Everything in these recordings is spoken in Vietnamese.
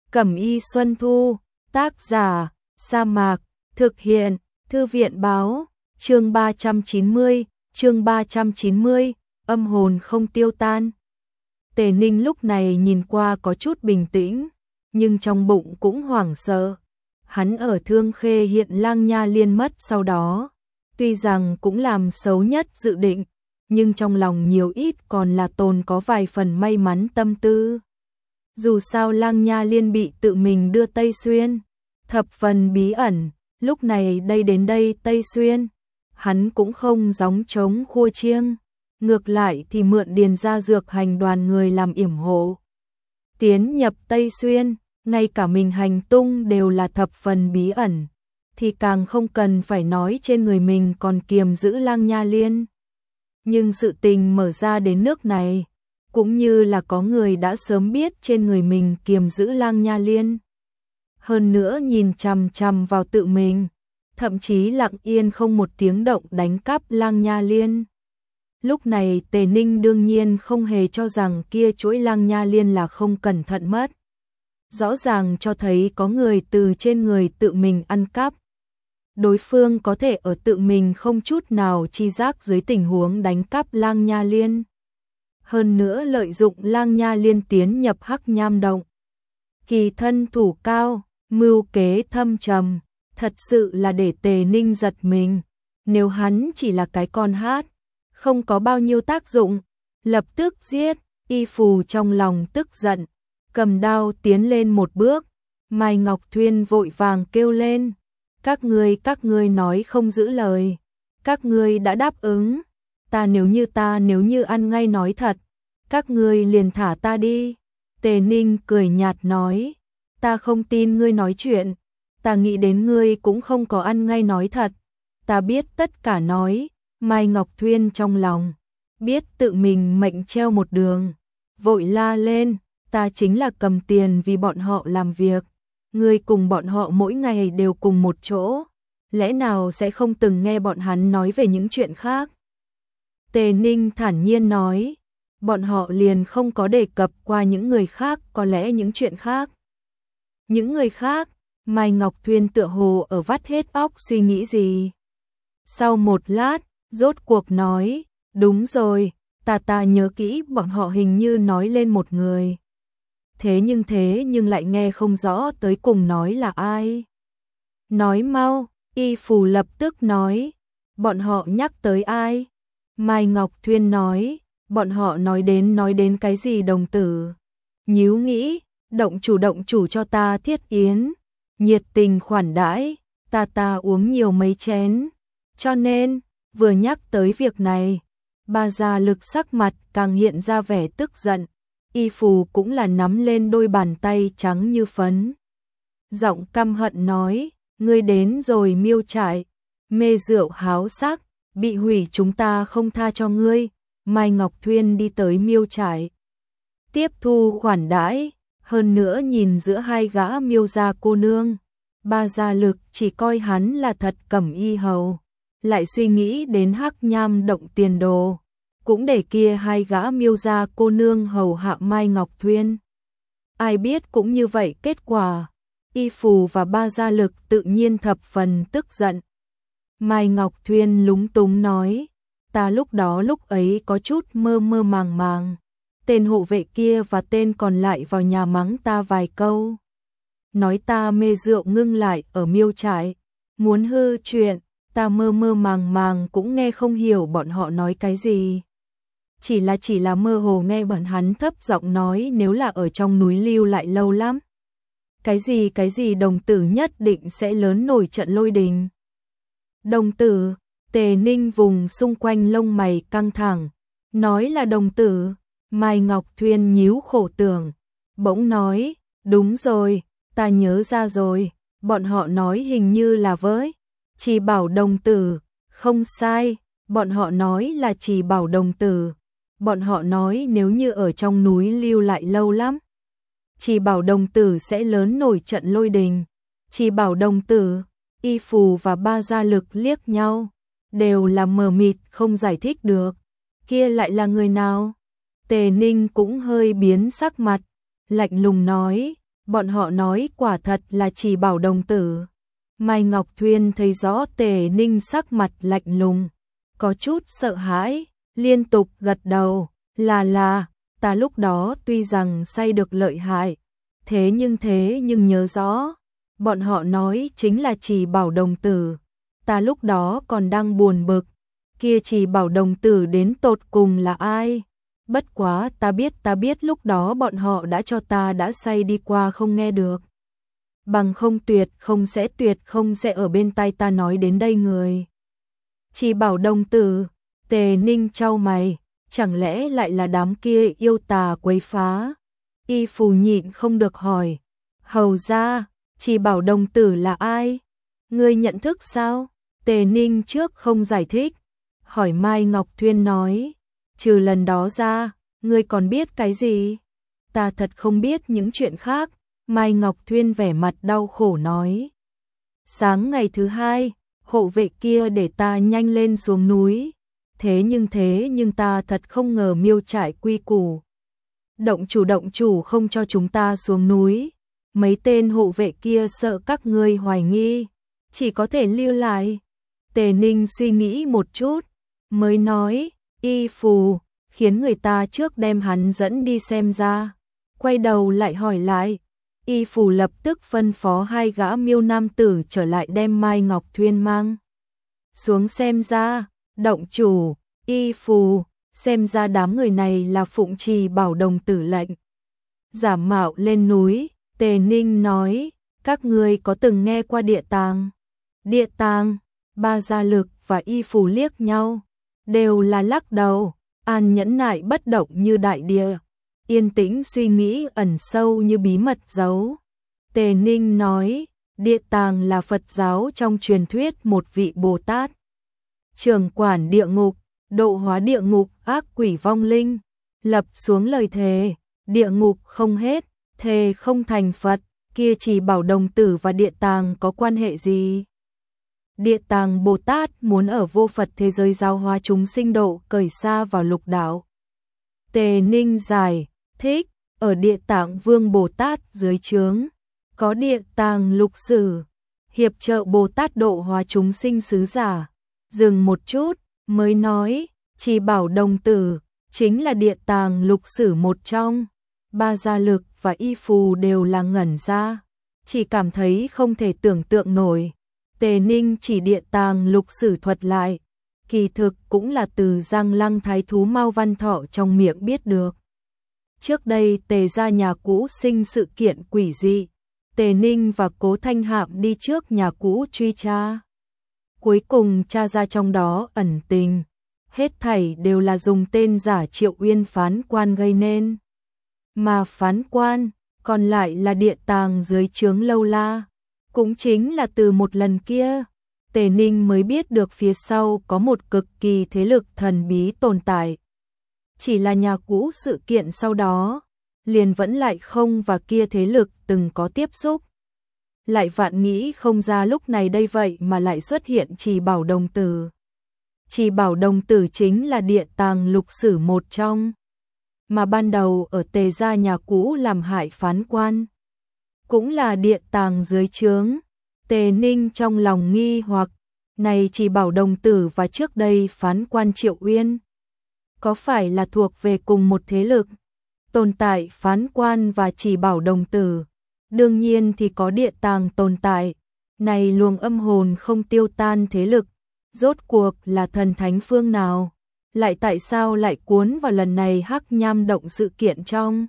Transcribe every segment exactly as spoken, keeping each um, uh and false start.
Cẩm y Xuân Thu, tác giả, Sa Mạc, thực hiện, Thư viện báo, chương ba trăm chín mươi, chương ba trăm chín mươi, âm hồn không tiêu tan. Tề Ninh lúc này nhìn qua có chút bình tĩnh, nhưng trong bụng cũng hoảng sợ. Hắn ở Thương Khê hiện Lang Nha Liên mất sau đó, tuy rằng cũng làm xấu nhất dự định, nhưng trong lòng nhiều ít còn là tồn có vài phần may mắn tâm tư. Dù sao Lang Nha Liên bị tự mình đưa Tây Xuyên, thập phần bí ẩn, lúc này đây đến đây Tây Xuyên, hắn cũng không gióng trống khua chiêng, ngược lại thì mượn Điền gia dược hành đoàn người làm yểm hộ. Tiến nhập Tây Xuyên, ngay cả mình hành tung đều là thập phần bí ẩn, thì càng không cần phải nói trên người mình còn kiềm giữ Lang Nha Liên. Nhưng sự tình mở ra đến nước này, cũng như là có người đã sớm biết trên người mình kiềm giữ Lang Nha Liên. Hơn nữa nhìn chằm chằm vào tự mình, thậm chí lặng yên không một tiếng động đánh cắp Lang Nha Liên. Lúc này Tề Ninh đương nhiên không hề cho rằng kia chuỗi Lang Nha Liên là không cẩn thận mất. Rõ ràng cho thấy có người từ trên người tự mình ăn cắp. Đối phương có thể ở tự mình không chút nào chi giác dưới tình huống đánh cắp Lang Nha Liên. Hơn nữa lợi dụng Lang Nha Liên tiến nhập Hắc Nham Động. Kỳ thân thủ cao, mưu kế thâm trầm, thật sự là để Tề Ninh giật mình. Nếu hắn chỉ là cái con hát, không có bao nhiêu tác dụng, lập tức giết. Y Phù trong lòng tức giận, cầm đao tiến lên một bước. Mai Ngọc Thuyên vội vàng kêu lên, các ngươi các ngươi nói không giữ lời, các ngươi đã đáp ứng, ta nếu như ta nếu như ăn ngay nói thật, các ngươi liền thả ta đi. Tề Ninh cười nhạt nói, ta không tin ngươi nói chuyện, ta nghĩ đến ngươi cũng không có ăn ngay nói thật, ta biết tất cả nói. Mai Ngọc Thuyên trong lòng biết tự mình mệnh treo một đường, vội la lên, ta chính là cầm tiền vì bọn họ làm việc, ngươi cùng bọn họ mỗi ngày đều cùng một chỗ, lẽ nào sẽ không từng nghe bọn hắn nói về những chuyện khác? Tề Ninh thản nhiên nói, bọn họ liền không có đề cập qua những người khác, có lẽ những chuyện khác. Những người khác, Mai Ngọc Thuyên tựa hồ ở vắt hết óc suy nghĩ gì. Sau một lát, rốt cuộc nói, đúng rồi, ta ta nhớ kỹ bọn họ hình như nói lên một người. Thế nhưng thế nhưng lại nghe không rõ tới cùng nói là ai. Nói mau, Y Phù lập tức nói, bọn họ nhắc tới ai? Mai Ngọc Thuyên nói, bọn họ nói đến nói đến cái gì đồng tử. Nhíu nghĩ, động chủ động chủ cho ta thiết yến, nhiệt tình khoản đãi, ta ta uống nhiều mấy chén. Cho nên, vừa nhắc tới việc này, Ba Gia Lực sắc mặt càng hiện ra vẻ tức giận. Y Phù cũng là nắm lên đôi bàn tay trắng như phấn. Giọng căm hận nói, ngươi đến rồi Miêu Trại, mê rượu háo sắc, bị hủy chúng ta không tha cho ngươi. Mai Ngọc Thuyên đi tới Miêu Trại, tiếp thu khoản đãi, hơn nữa nhìn giữa hai gã Miêu gia cô nương. Ba Gia Lực chỉ coi hắn là thật cẩm y hầu, lại suy nghĩ đến Hắc Nham Động tiền đồ, cũng để kia hai gã Miêu gia cô nương hầu hạ Mai Ngọc Thuyên. Ai biết cũng như vậy kết quả, Y Phù và Ba Gia Lực tự nhiên thập phần tức giận. Mai Ngọc Thuyên lúng túng nói, ta lúc đó lúc ấy có chút mơ mơ màng màng, tên hộ vệ kia và tên còn lại vào nhà mắng ta vài câu, nói ta mê rượu ngưng lại ở Miêu Trại, muốn hư chuyện, ta mơ mơ màng màng cũng nghe không hiểu bọn họ nói cái gì. Chỉ là chỉ là mơ hồ nghe bọn hắn thấp giọng nói nếu là ở trong núi lưu lại lâu lắm. Cái gì cái gì đồng tử nhất định sẽ lớn nổi trận lôi đình. Đồng tử, Tề Ninh vùng xung quanh lông mày căng thẳng, nói là đồng tử. Mai Ngọc Thuyên nhíu khổ tưởng, bỗng nói, đúng rồi, ta nhớ ra rồi, bọn họ nói hình như là với Chỉ Bảo đồng tử, không sai, bọn họ nói là Chỉ Bảo đồng tử. Bọn họ nói nếu như ở trong núi lưu lại lâu lắm, Chỉ Bảo đồng tử sẽ lớn nổi trận lôi đình. Chỉ Bảo đồng tử, Y Phù và Ba Gia Lực liếc nhau, đều là mờ mịt không giải thích được. Kia lại là người nào? Tề Ninh cũng hơi biến sắc mặt, lạnh lùng nói, Bọn họ nói quả thật là Trì Bảo đồng tử. Mai Ngọc Thuyên thấy rõ Tề Ninh sắc mặt lạnh lùng, có chút sợ hãi, liên tục gật đầu, là là, ta lúc đó tuy rằng say được lợi hại, thế nhưng thế nhưng nhớ rõ, bọn họ nói chính là Trì Bảo đồng tử, ta lúc đó còn đang buồn bực, kia Trì Bảo đồng tử đến tột cùng là ai? Bất quá ta biết ta biết lúc đó bọn họ đã cho ta đã say đi qua không nghe được. Bằng không tuyệt không sẽ tuyệt không sẽ ở bên tai ta nói đến đây người. Trì Bảo đồng tử, Tề Ninh chau mày, chẳng lẽ lại là đám kia yêu tà quấy phá? Y Phù nhịn không được hỏi, hầu ra, Trì Bảo đồng tử là ai? Ngươi nhận thức sao? Tề Ninh trước không giải thích, hỏi Mai Ngọc Thuyên nói, trừ lần đó ra, ngươi còn biết cái gì? Ta thật không biết những chuyện khác, Mai Ngọc Thuyên vẻ mặt đau khổ nói. Sáng ngày thứ hai, hộ vệ kia để ta nhanh lên xuống núi, thế nhưng thế nhưng ta thật không ngờ Miêu trại quy củ. Động chủ động chủ không cho chúng ta xuống núi, mấy tên hộ vệ kia sợ các ngươi hoài nghi, chỉ có thể lưu lại. Tề Ninh suy nghĩ một chút, mới nói, Y Phù, khiến người ta trước đem hắn dẫn đi xem ra. Quay đầu lại hỏi lại, Y Phù lập tức phân phó hai gã Miêu nam tử trở lại đem Mai Ngọc Thuyên mang xuống xem ra. Động chủ, Y Phù, xem ra đám người này là phụng Trì Bảo đồng tử lệnh giả mạo lên núi. Tề Ninh nói, các ngươi có từng nghe qua địa tàng? Địa tàng, Ba Gia Lực và Y Phù liếc nhau, đều là lắc đầu. An nhẫn nại bất động như đại địa, yên tĩnh suy nghĩ ẩn sâu như bí mật giấu. Tề Ninh nói, địa tàng là Phật giáo trong truyền thuyết một vị Bồ Tát, trưởng quản địa ngục, độ hóa địa ngục ác quỷ vong linh, lập xuống lời thề, địa ngục không hết, thề không thành Phật. Kia Trì Bảo đồng tử và địa tàng có quan hệ gì? Địa tàng Bồ Tát muốn ở vô Phật thế giới giáo hóa chúng sinh độ cởi xa vào lục đạo. Tề Ninh giải thích, ở địa tạng Vương Bồ Tát dưới trướng, có địa tàng lục sử, hiệp trợ Bồ Tát độ hóa chúng sinh sứ giả. Dừng một chút, mới nói, Trì Bảo đồng tử, chính là địa tàng lục sử một trong. Ba Gia Lực và Y Phù đều là ngẩn ra, chỉ cảm thấy không thể tưởng tượng nổi. Tề Ninh chỉ địa tàng lục sử thuật lại, kỳ thực cũng là từ Giang Lăng thái thú Mao Văn Thọ trong miệng biết được. Trước đây Tề gia nhà cũ sinh sự kiện quỷ dị, Tề Ninh và Cố Thanh Hạm đi trước nhà cũ truy tra. Cuối cùng tra ra trong đó ẩn tình, hết thảy đều là dùng tên giả Triệu Uyên phán quan gây nên. Mà phán quan, còn lại là địa tàng dưới trướng Lâu La. Cũng chính là từ một lần kia, Tề Ninh mới biết được phía sau có một cực kỳ thế lực thần bí tồn tại. Chỉ là nhà cũ sự kiện sau đó, liền vẫn lại không và kia thế lực từng có tiếp xúc. Lại vạn nghĩ không ra lúc này đây vậy mà lại xuất hiện Trì Bảo đồng tử. Trì Bảo đồng tử chính là địa tàng lục sử một trong, mà ban đầu ở Tề gia nhà cũ làm hại phán quan, cũng là địa tàng dưới trướng. Tề Ninh trong lòng nghi hoặc, này Trì Bảo đồng tử và trước đây phán quan Triệu Uyên, có phải là thuộc về cùng một thế lực? Tồn tại phán quan và Trì Bảo đồng tử, đương nhiên thì có địa tàng tồn tại. Này luồng âm hồn không tiêu tan thế lực, rốt cuộc là thần thánh phương nào? Lại tại sao lại cuốn vào lần này Hắc Nham động sự kiện trong?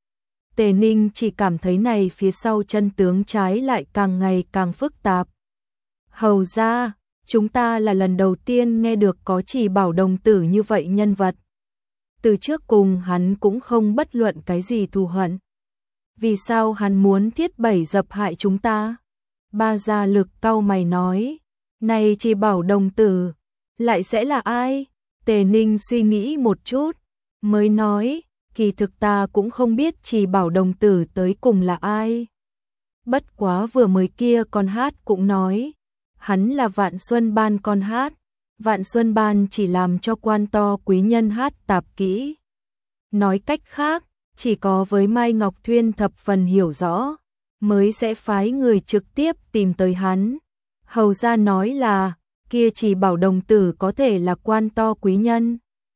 Tề Ninh chỉ cảm thấy này phía sau chân tướng trái lại càng ngày càng phức tạp. Hầu ra, chúng ta là lần đầu tiên nghe được có Trì Bảo đồng tử như vậy nhân vật. Từ trước cùng hắn cũng không bất luận cái gì thù hận. Vì sao hắn muốn thiết bẫy dập hại chúng ta? Ba Gia Lực cau mày nói, này Trì Bảo đồng tử, lại sẽ là ai? Tề Ninh suy nghĩ một chút, mới nói, kỳ thực ta cũng không biết Trì Bảo đồng tử tới cùng là ai. Bất quá vừa mới kia con hát cũng nói, hắn là Vạn Xuân Ban con hát. Vạn Xuân Ban chỉ làm cho quan to quý nhân hát tạp kỹ. Nói cách khác, chỉ có với Mai Ngọc Thuyên thập phần hiểu rõ, mới sẽ phái người trực tiếp tìm tới hắn. Hầu gia nói là, kia Chỉ Bảo đồng tử có thể là quan to quý nhân.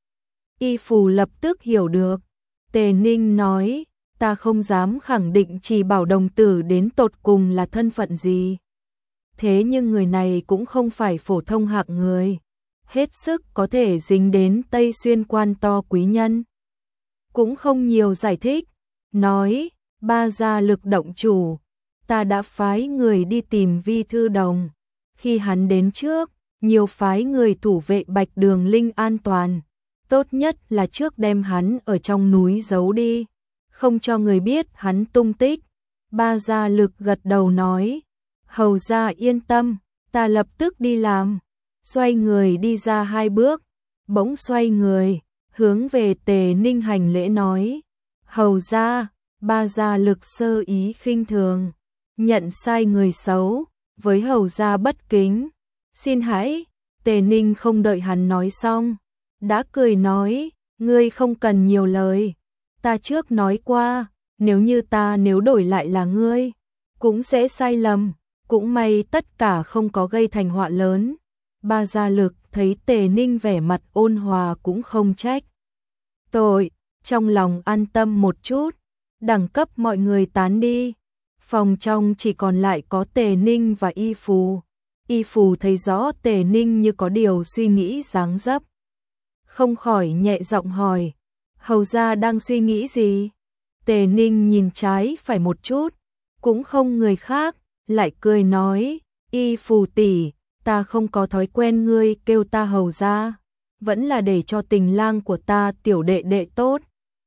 Y Phù lập tức hiểu được. Tề Ninh nói, ta không dám khẳng định Chỉ Bảo đồng tử đến tột cùng là thân phận gì. Thế nhưng người này cũng không phải phổ thông hạng người, hết sức có thể dính đến Tây Xuyên quan to quý nhân. Cũng không nhiều giải thích, nói, ba gia Lực động chủ, ta đã phái người đi tìm Vi Thư Đồng. Khi hắn đến trước, nhiều phái người thủ vệ Bạch Đường Linh an toàn. Tốt nhất là trước đem hắn ở trong núi giấu đi, không cho người biết hắn tung tích. Ba gia Lực gật đầu nói, hầu gia yên tâm, ta lập tức đi làm. Xoay người đi ra hai bước, bỗng xoay người, hướng về Tề Ninh hành lễ nói, hầu gia. Ba gia Lực sơ ý khinh thường, nhận sai người xấu, với hầu gia bất kính. Xin hãy. Tề Ninh không đợi hắn nói xong, đã cười nói, ngươi không cần nhiều lời. Ta trước nói qua, nếu như ta nếu đổi lại là ngươi, cũng sẽ sai lầm. Cũng may tất cả không có gây thành họa lớn. Ba gia Lực thấy Tề Ninh vẻ mặt ôn hòa cũng không trách tội, trong lòng an tâm một chút. Đẳng cấp mọi người tán đi, phòng trong chỉ còn lại có Tề Ninh và Y Phù. Y Phù thấy rõ Tề Ninh như có điều suy nghĩ dáng dấp, không khỏi nhẹ giọng hỏi, hầu gia đang suy nghĩ gì? Tề Ninh nhìn trái phải một chút, cũng không người khác, lại cười nói, Y Phù tỷ, ta không có thói quen ngươi kêu ta hầu gia, vẫn là để cho tình lang của ta tiểu đệ đệ tốt.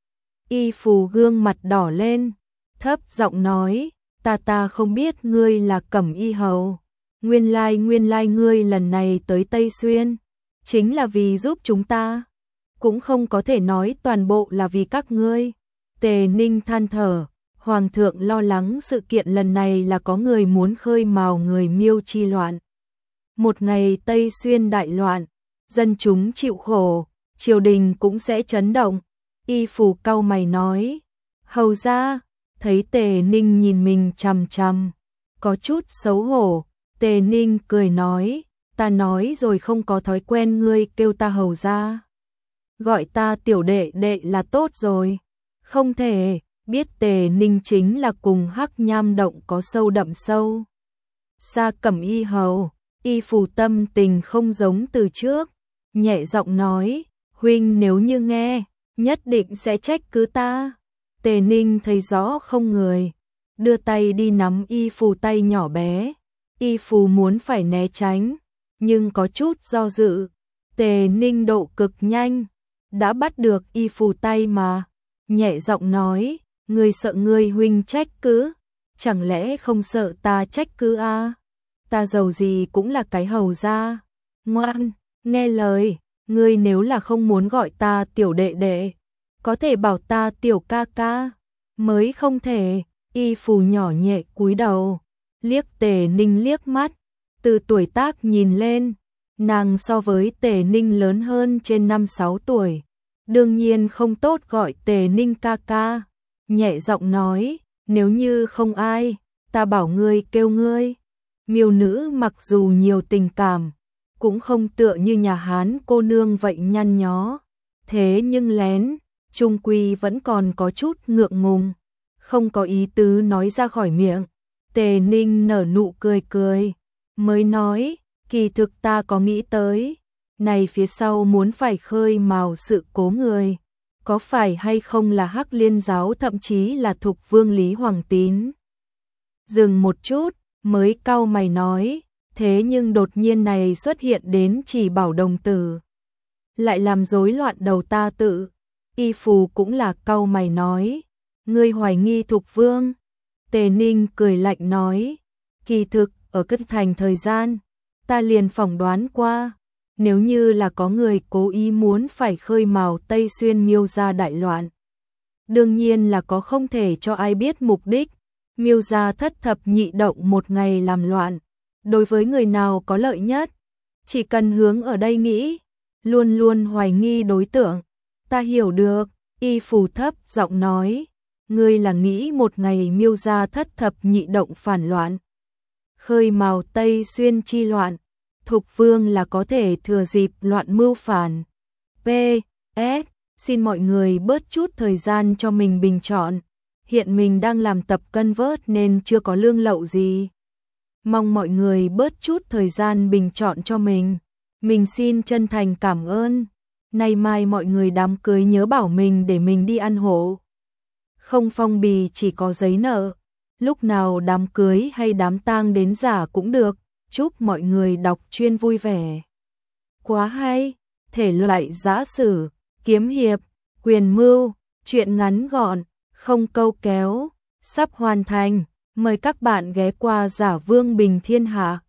Y Phù gương mặt đỏ lên, thấp giọng nói, ta ta không biết ngươi là Cẩm Y hầu. Nguyên lai nguyên lai ngươi lần này tới Tây Xuyên, chính là vì giúp chúng ta. Cũng không có thể nói toàn bộ là vì các ngươi. Tề Ninh than thở, Hoàng thượng lo lắng sự kiện lần này là có người muốn khơi mào người Miêu chi loạn. Một ngày Tây Xuyên đại loạn, dân chúng chịu khổ, triều đình cũng sẽ chấn động. Y Phù cau mày nói, hầu gia. Thấy Tề Ninh nhìn mình chằm chằm, có chút xấu hổ. Tề Ninh cười nói, ta nói rồi không có thói quen ngươi kêu ta hầu gia, gọi ta tiểu đệ đệ là tốt rồi. Không thể, biết Tề Ninh chính là cùng Hắc Nham động có sâu đậm sâu xa Cẩm Y hầu. Y Phù tâm tình không giống từ trước, nhẹ giọng nói, huynh nếu như nghe, nhất định sẽ trách cứ ta. Tề Ninh thấy rõ không người, đưa tay đi nắm Y Phù tay nhỏ bé. Y Phù muốn phải né tránh, nhưng có chút do dự. Tề Ninh độ cực nhanh, đã bắt được Y Phù tay mà, nhẹ giọng nói, ngươi sợ ngươi huynh trách cứ, chẳng lẽ không sợ ta trách cứ à? Ta giàu gì cũng là cái hầu gia. Ngoan, nghe lời, ngươi nếu là không muốn gọi ta tiểu đệ đệ, có thể bảo ta tiểu ca ca, mới không thể. Y Phù nhỏ nhẹ cúi đầu, liếc Tề Ninh liếc mắt, từ tuổi tác nhìn lên, nàng so với Tề Ninh lớn hơn trên năm sáu tuổi, đương nhiên không tốt gọi Tề Ninh ca ca. Nhẹ giọng nói, nếu như không ai, ta bảo ngươi kêu ngươi. Miêu nữ mặc dù nhiều tình cảm, cũng không tựa như nhà Hán cô nương vậy nhăn nhó, thế nhưng lén, chung quy vẫn còn có chút ngượng ngùng, không có ý tứ nói ra khỏi miệng. Tề Ninh nở nụ cười cười, mới nói, kỳ thực ta có nghĩ tới, này phía sau muốn phải khơi mào sự cố người, có phải hay không là Hắc Liên giáo thậm chí là Thục Vương Lý Hoàng Tín. Dừng một chút, mới cau mày nói, thế nhưng đột nhiên này xuất hiện đến Chỉ Bảo đồng tử, lại làm rối loạn đầu ta tự. Y Phù cũng là cau mày nói, ngươi hoài nghi Thục Vương. Tề Ninh cười lạnh nói, kỳ thực ở Cất Thành thời gian, ta liền phỏng đoán qua, nếu như là có người cố ý muốn phải khơi mào Tây Xuyên Miêu gia đại loạn, đương nhiên là có không thể cho ai biết mục đích. Miêu gia thất thập nhị động một ngày làm loạn, đối với người nào có lợi nhất, chỉ cần hướng ở đây nghĩ, luôn luôn hoài nghi đối tượng. Ta hiểu được. Y Phù thấp giọng nói, Ngươi là nghĩ một ngày Miêu gia thất thập nhị động phản loạn, khơi mào Tây Xuyên chi loạn, Thục Vương là có thể thừa dịp loạn mưu phản. pê ét Xin mọi người bớt chút thời gian cho mình bình chọn. Hiện mình đang làm tập cân vớt nên chưa có lương lậu gì. Mong mọi người bớt chút thời gian bình chọn cho mình. Mình xin chân thành cảm ơn. Nay mai mọi người đám cưới nhớ bảo mình để mình đi ăn hộ. Không phong bì chỉ có giấy nợ. Lúc nào đám cưới hay đám tang đến giả cũng được. Chúc mọi người đọc chuyên vui vẻ. Quá hay, thể loại giã sử, kiếm hiệp, quyền mưu, truyện ngắn gọn, không câu kéo, sắp hoàn thành. Mời các bạn ghé qua Giả Vương Bình Thiên Hạ.